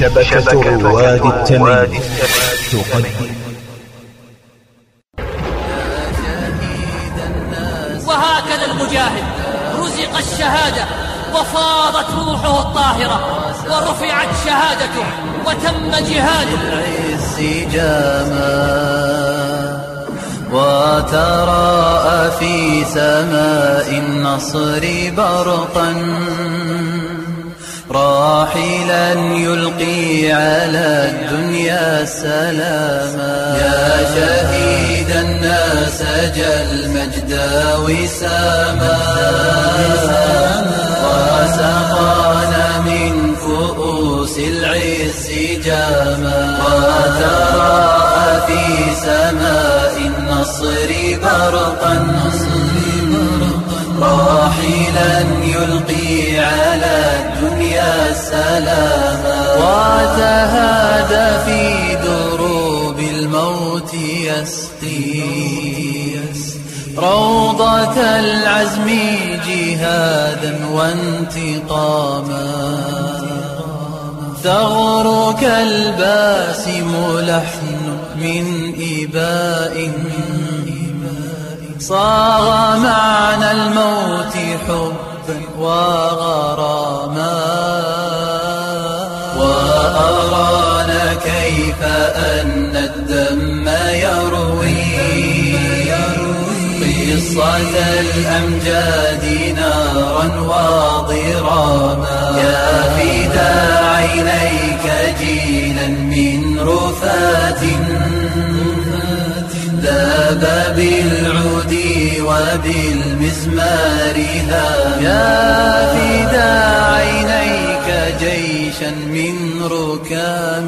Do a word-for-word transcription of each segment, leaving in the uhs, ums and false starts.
شبكة رواد التمييز تقدم. وهكذا المجاهد رزق الشهادة وفاضت روحه الطاهرة ورفعت شهادته وتم جهاده. العز جاما وتراءى في سماء النصر برقا راحلا يلقي على الدنيا سلاما. يا شهيد الناس جل مجد وساما وسقانا من كؤوس العز جاما. وتراءى في سماء النصر برقا راحلا يلقي على الدنيا سلاما. وتهادى في دروب الموت يسقي روضة العزم جهادا وانتقاما. ثغرك الباسم لحن من إباء صاغ معنى الموت حبا وغراما. وأرانا كيف أن الدم يروي قصة الأمجاد نارا وضراما. يا فدا عينيك جيلا من رفات ذاب بالعود وبالمزمار هاما. يا فدا عينيك جيشا من ركام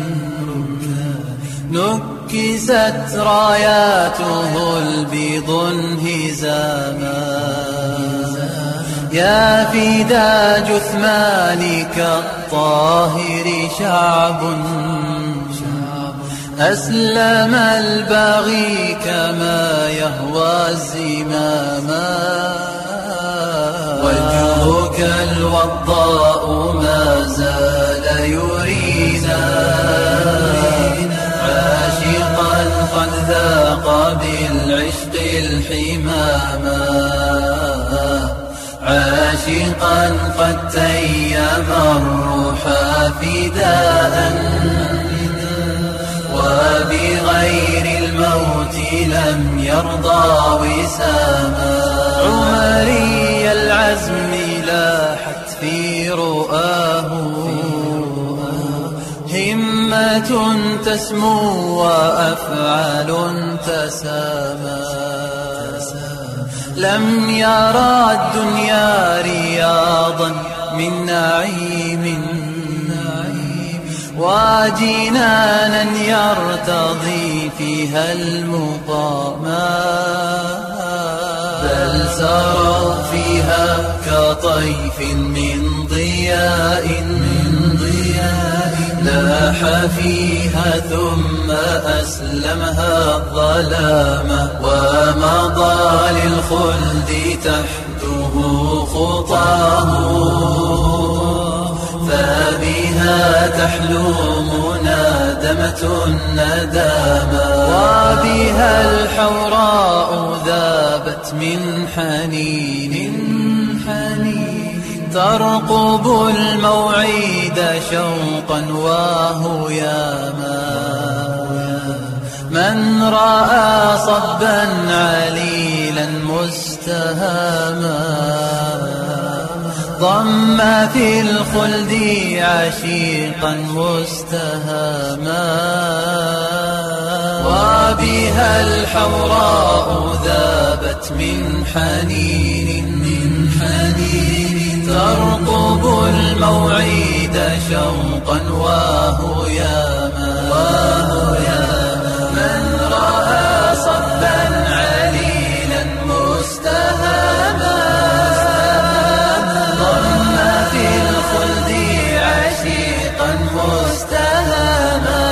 نكست راياته البيض انهزاما. يا فدا جثمانك الطاهر شعب أسلم الباغي كما يهوى الزماما. وجهك الوضاء ما زال يرينا عاشقا قد ذاق بالعشق الحماما. عاشقا قد تيم الروح فداء وبغير الموت لم يرضى وساما. عمري العزم لاحت في رؤاه همة تسمو وأفعال تسامى. لم يرى الدنيا رياضا من نعيم وجنانا يرتضي فيها المقاما. بل سروا فيها كطيف من ضياء لاح فيها ثم أسلمها الظلام. ومضى للخلد تحته خطاه فبها تحلو منادمة الندامة. وبها الحوراء ذابت من حنين ترقب الموعد شوقا وهياما. من رأى صبا عليلا مستهاما ضم في الخلد عشيقا مستهاما. وبها الحوراء ذابت من حنين ترقب الموعد شوقا وهياما. من رأى صبا عليلا مستهاما ضم في الخلد عشيقا مستهاما.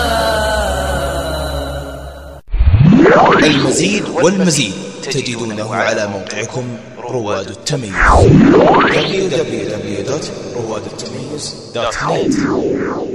المزيد والمزيد تجدونه على موقعكم رواد التمييز دبليو دبليو دبليو دوت رواد التمييز دوت نت.